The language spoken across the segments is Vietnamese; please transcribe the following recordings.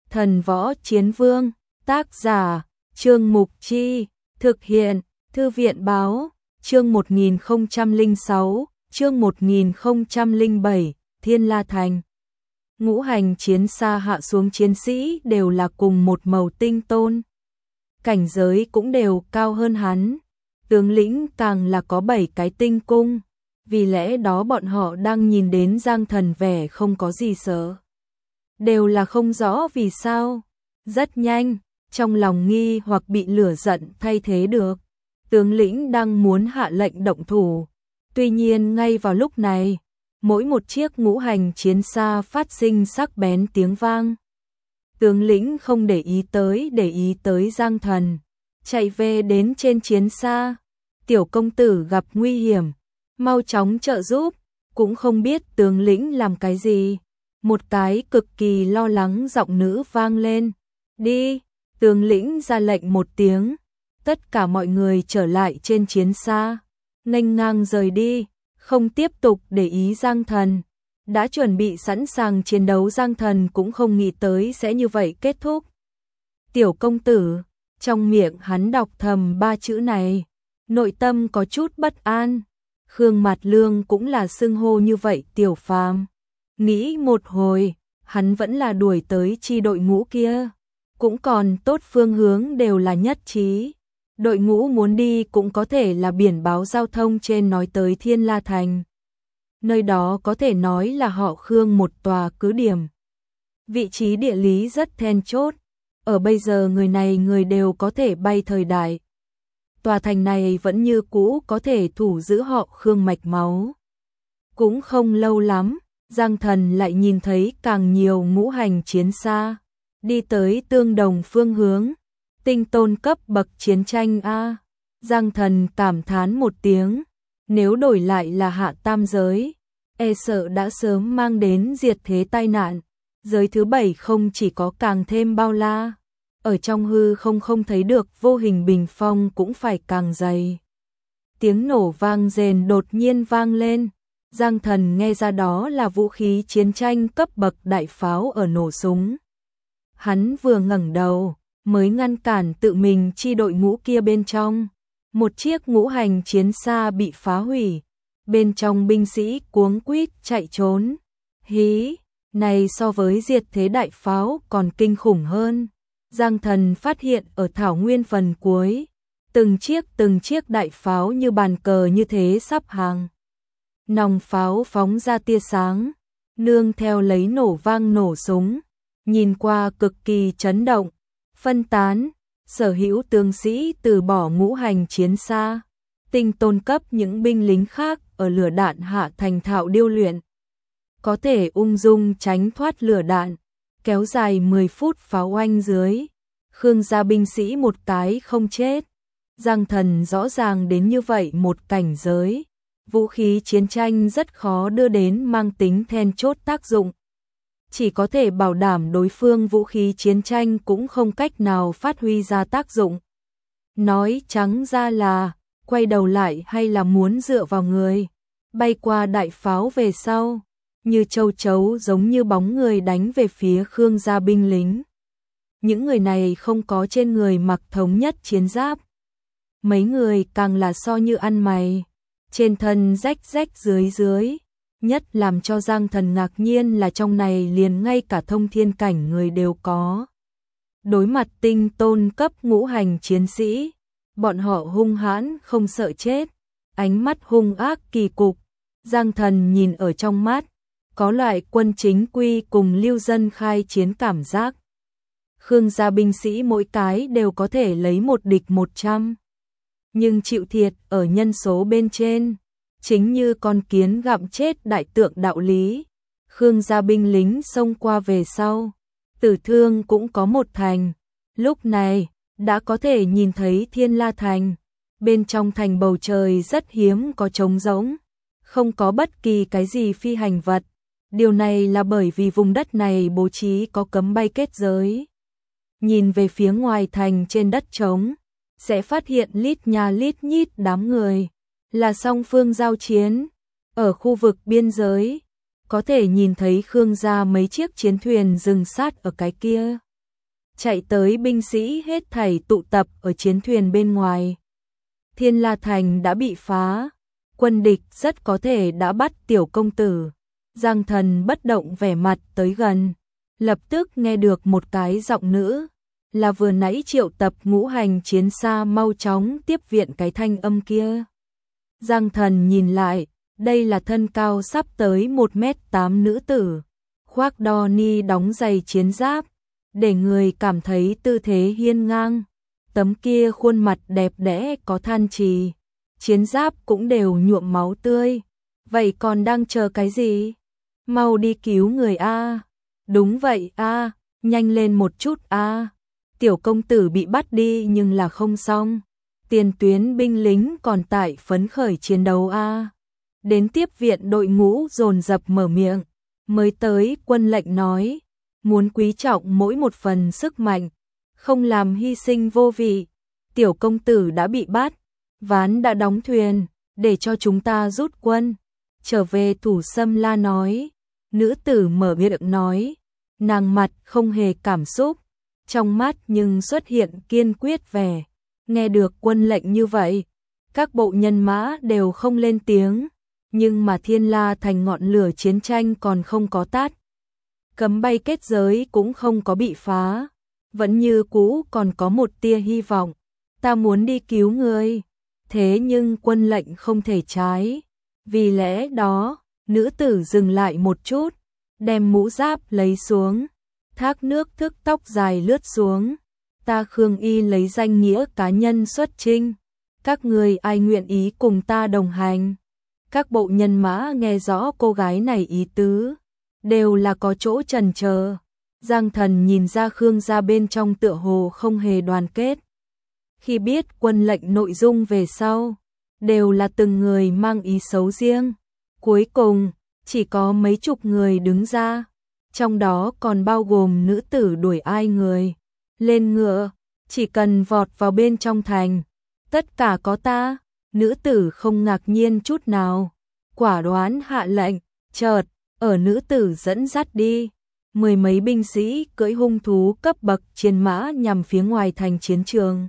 Thần Võ Chiến Vương, tác giả, Trương Mục Chi, thực hiện, Thư viện Báo, chương 1006, chương 1007, Thiên La Thành. Ngũ hành chiến xa hạ xuống chiến sĩ đều là cùng một màu tinh tôn. Cảnh giới cũng đều cao hơn hắn. Tướng lĩnh càng là có 7 cái tinh cung. Vì lẽ đó bọn họ đang nhìn đến Giang Thần vẻ không có gì sợ. Đều là không rõ vì sao. Rất nhanh, trong lòng nghi hoặc bị lửa giận thay thế được. Tướng lĩnh đang muốn hạ lệnh động thủ. Tuy nhiên ngay vào lúc này, mỗi một chiếc ngũ hành chiến xa phát sinh sắc bén tiếng vang. Tướng lĩnh không để ý tới Giang Thần, chạy về đến trên chiến xa. Tiểu công tử gặp nguy hiểm, mau chóng trợ giúp, cũng không biết tướng lĩnh làm cái gì. Một cái cực kỳ lo lắng giọng nữ vang lên. Đi, tướng lĩnh ra lệnh một tiếng. Tất cả mọi người trở lại trên chiến xa, nghênh ngang rời đi, không tiếp tục để ý Giang Thần. Đã chuẩn bị sẵn sàng chiến đấu Giang Thần cũng không nghĩ tới sẽ như vậy kết thúc. Tiểu công tử, trong miệng hắn đọc thầm 3 chữ này, nội tâm có chút bất an. Khương Mạt Lương cũng là xưng hô như vậy Tiểu Phàm. Nghĩ một hồi, hắn vẫn là đuổi tới chi đội ngũ kia. Cũng còn tốt phương hướng đều là nhất trí. Đội ngũ muốn đi cũng có thể là biển báo giao thông trên nói tới Thiên La Thành. Nơi đó có thể nói là họ Khương một tòa cứ điểm. Vị trí địa lý rất then chốt. Ở bây giờ người đều có thể bay thời đại. Tòa thành này vẫn như cũ có thể thủ giữ họ Khương mạch máu. Cũng không lâu lắm, Giang Thần lại nhìn thấy càng nhiều ngũ hành chiến xa. Đi tới tương đồng phương hướng. Tinh tôn cấp bậc chiến tranh a. Giang Thần cảm thán một tiếng. Nếu đổi lại là hạ tam giới, e sợ đã sớm mang đến diệt thế tai nạn. Giới thứ 7 không chỉ có càng thêm bao la, ở trong hư không thấy được vô hình bình phong cũng phải càng dày. Tiếng nổ vang rền đột nhiên vang lên. Giang Thần nghe ra đó là vũ khí chiến tranh cấp bậc đại pháo ở nổ súng. Hắn vừa ngẩng đầu, mới ngăn cản tự mình chi đội ngũ kia bên trong. Một chiếc ngũ hành chiến xa bị phá hủy, bên trong binh sĩ cuống quýt chạy trốn. Hí, này so với diệt thế đại pháo còn kinh khủng hơn. Giang Thần phát hiện ở thảo nguyên phần cuối, từng chiếc đại pháo như bàn cờ như thế sắp hàng. Nòng pháo phóng ra tia sáng, nương theo lấy nổ vang nổ súng, nhìn qua cực kỳ chấn động. Phân tán, sở hữu tướng sĩ từ bỏ ngũ hành chiến xa, tinh tôn cấp những binh lính khác ở lửa đạn hạ thành thạo điêu luyện. Có thể ung dung tránh thoát lửa đạn, kéo dài 10 phút pháo oanh dưới. Khương gia binh sĩ một cái không chết. Giang Thần rõ ràng đến như vậy một cảnh giới. Vũ khí chiến tranh rất khó đưa đến mang tính then chốt tác dụng. Chỉ có thể bảo đảm đối phương vũ khí chiến tranh cũng không cách nào phát huy ra tác dụng. Nói trắng ra là, quay đầu lại hay là muốn dựa vào người. Bay qua đại pháo về sau, như châu chấu giống như bóng người đánh về phía Khương gia binh lính. Những người này không có trên người mặc thống nhất chiến giáp. Mấy người càng là so như ăn mày, trên thân rách dưới. Nhất làm cho Giang Thần ngạc nhiên là trong này liền ngay cả thông thiên cảnh người đều có. Đối mặt tinh tôn cấp ngũ hành chiến sĩ, bọn họ hung hãn không sợ chết, ánh mắt hung ác kỳ cục. Giang Thần nhìn ở trong mắt, có loại quân chính quy cùng lưu dân khai chiến cảm giác. Khương gia binh sĩ mỗi cái đều có thể lấy một địch 100, nhưng chịu thiệt ở nhân số bên trên. Chính như con kiến gặm chết đại tượng đạo lý. Khương gia binh lính xông qua về sau, tử thương cũng có một thành. Lúc này, đã có thể nhìn thấy Thiên La Thành. Bên trong thành bầu trời rất hiếm có trống rỗng, không có bất kỳ cái gì phi hành vật. Điều này là bởi vì vùng đất này bố trí có cấm bay kết giới. Nhìn về phía ngoài thành trên đất trống, sẽ phát hiện lít nhà lít nhít đám người. Là song phương giao chiến. Ở khu vực biên giới, có thể nhìn thấy Khương gia mấy chiếc chiến thuyền dừng sát ở cái kia. chạy tới binh sĩ hết thảy tụ tập ở chiến thuyền bên ngoài. Thiên La Thành đã bị phá, quân địch rất có thể đã bắt tiểu công tử. Giang Thần bất động vẻ mặt tới gần, lập tức nghe được một cái giọng nữ, là vừa nãy triệu tập ngũ hành chiến xa mau chóng tiếp viện cái thanh âm kia. Giang Thần nhìn lại, đây là thân cao sắp tới 1m8 nữ tử, khoác đo ni đóng giày chiến giáp, để người cảm thấy tư thế hiên ngang. Tấm kia khuôn mặt đẹp đẽ có than trì, chiến giáp cũng đều nhuộm máu tươi. Vậy còn đang chờ cái gì? Mau đi cứu người a. Đúng vậy a, nhanh lên một chút a. Tiểu công tử bị bắt đi nhưng là không xong. Tiền tuyến binh lính còn tại phấn khởi chiến đấu a. Đến tiếp viện đội ngũ dồn dập mở miệng, mới tới quân lệnh nói, muốn quý trọng mỗi một phần sức mạnh, không làm hy sinh vô vị. Tiểu công tử đã bị bắt, ván đã đóng thuyền, để cho chúng ta rút quân. Trở về Thủ Sâm La nói, nữ tử mở miệng nói, nàng mặt không hề cảm xúc, trong mắt nhưng xuất hiện kiên quyết vẻ. Nghe được quân lệnh như vậy, các bộ nhân mã đều không lên tiếng, nhưng mà Thiên La Thành ngọn lửa chiến tranh còn không có tắt. Cấm bay kết giới cũng không có bị phá, vẫn như cũ còn có một tia hy vọng. Ta muốn đi cứu người, thế nhưng quân lệnh không thể trái. Vì lẽ đó, nữ tử dừng lại một chút, đem mũ giáp lấy xuống, thác nước thức tóc dài lướt xuống. Ta Khương Y lấy danh nghĩa cá nhân xuất chinh, các người ai nguyện ý cùng ta đồng hành? Các bộ nhân mã nghe rõ cô gái này ý tứ, đều là có chỗ chần chờ. Giang Thần nhìn ra Khương gia bên trong tựa hồ không hề đoàn kết. Khi biết quân lệnh nội dung về sau, đều là từng người mang ý xấu riêng. Cuối cùng, chỉ có mấy chục người đứng ra, trong đó còn bao gồm nữ tử đuổi ai người. Lên ngựa, chỉ cần vọt vào bên trong thành, tất cả có ta. Nữ tử không ngạc nhiên chút nào, quả đoán hạ lệnh. Chợt, ở nữ tử dẫn dắt đi, mười mấy binh sĩ cưỡi hung thú cấp bậc chiến mã nhằm phía ngoài thành chiến trường.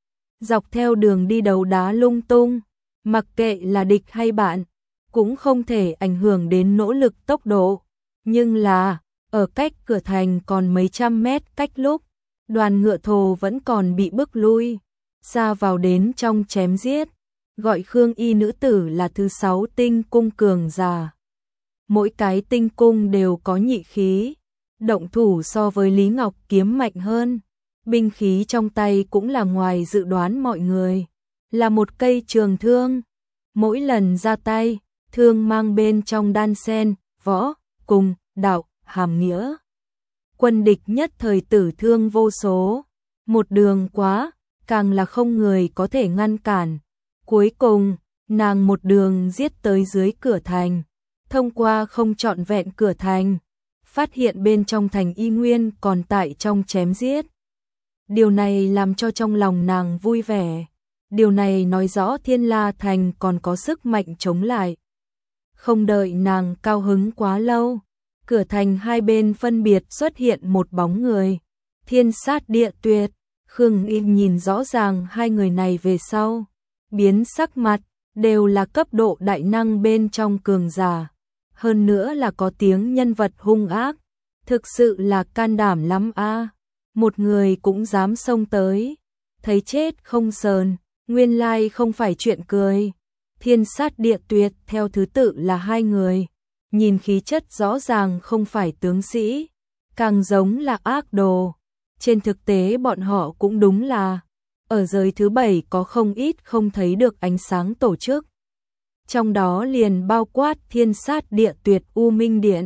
Dọc theo đường đi đầu đá lung tung, mặc kệ là địch hay bạn, cũng không thể ảnh hưởng đến nỗ lực tốc độ. Nhưng là, ở cách cửa thành còn mấy trăm mét cách lúc, đoàn ngựa thồ vẫn còn bị bức lui, xa vào đến trong chém giết, gọi Khương Y nữ tử là thứ 6 tinh cung cường giả. Mỗi cái tinh cung đều có nhị khí, động thủ so với Lý Ngọc Kiếm mạnh hơn, binh khí trong tay cũng là ngoài dự đoán mọi người, là một cây trường thương. Mỗi lần ra tay, thương mang bên trong đan sen, võ, cùng, đạo, hàm nghĩa. Quân địch nhất thời tử thương vô số, một đường quá, càng là không người có thể ngăn cản. Cuối cùng, nàng một đường giết tới dưới cửa thành, thông qua không trọn vẹn cửa thành, phát hiện bên trong thành y nguyên còn tại trong chém giết. Điều này làm cho trong lòng nàng vui vẻ. Điều này nói rõ Thiên La Thành còn có sức mạnh chống lại. Không đợi nàng cao hứng quá lâu, cửa thành hai bên phân biệt xuất hiện một bóng người. Thiên Sát Địa Tuyệt. Khương Y nhìn rõ ràng hai người này về sau, biến sắc mặt, đều là cấp độ đại năng bên trong cường giả. Hơn nữa là có tiếng nhân vật hung ác, thực sự là can đảm lắm a. Một người cũng dám xông tới, thấy chết không sờn, nguyên lai không phải chuyện cười. Thiên Sát Địa Tuyệt theo thứ tự là hai người, nhìn khí chất rõ ràng không phải tướng sĩ, càng giống là ác đồ. Trên thực tế bọn họ cũng đúng là, ở giới thứ 7 có không ít không thấy được ánh sáng tổ chức. Trong đó liền bao quát Thiên Sát Địa Tuyệt U Minh Điện.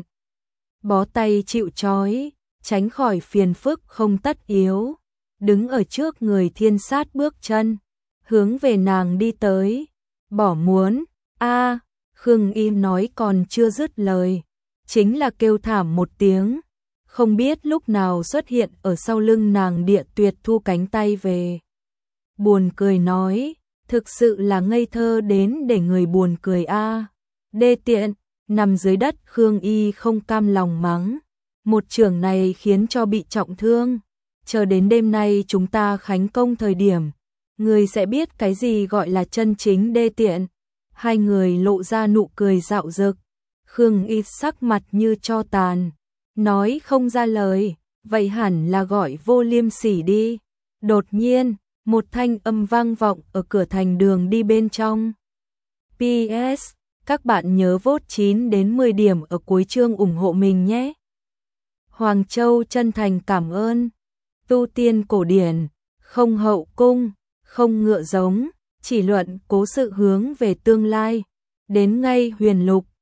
Bó tay chịu trói, tránh khỏi phiền phức không tất yếu. Đứng ở trước người Thiên Sát bước chân, hướng về nàng đi tới. Bỏ muốn, a. Khương Y nói còn chưa dứt lời, chính là kêu thảm một tiếng. Không biết lúc nào xuất hiện ở sau lưng nàng Địa Tuyệt thu cánh tay về. Buồn cười nói, thực sự là ngây thơ đến để người buồn cười a. Đê tiện, nằm dưới đất Khương Y không cam lòng mắng. Một chưởng này khiến cho bị trọng thương. chờ đến đêm nay chúng ta khánh công thời điểm, người sẽ biết cái gì gọi là chân chính đê tiện. Hai người lộ ra nụ cười dạo dực, Khương Y sắc mặt như tro tàn, nói không ra lời, vậy hẳn là gọi vô liêm sỉ đi. Đột nhiên, một thanh âm vang vọng ở cửa thành đường đi bên trong. PS, các bạn nhớ vote 9 đến 10 điểm ở cuối chương ủng hộ mình nhé. Hoàng Châu chân thành cảm ơn. Tu tiên cổ điển, không hậu cung, không ngựa giống, chỉ luận cố sự hướng về tương lai. Đến ngay huyền lục,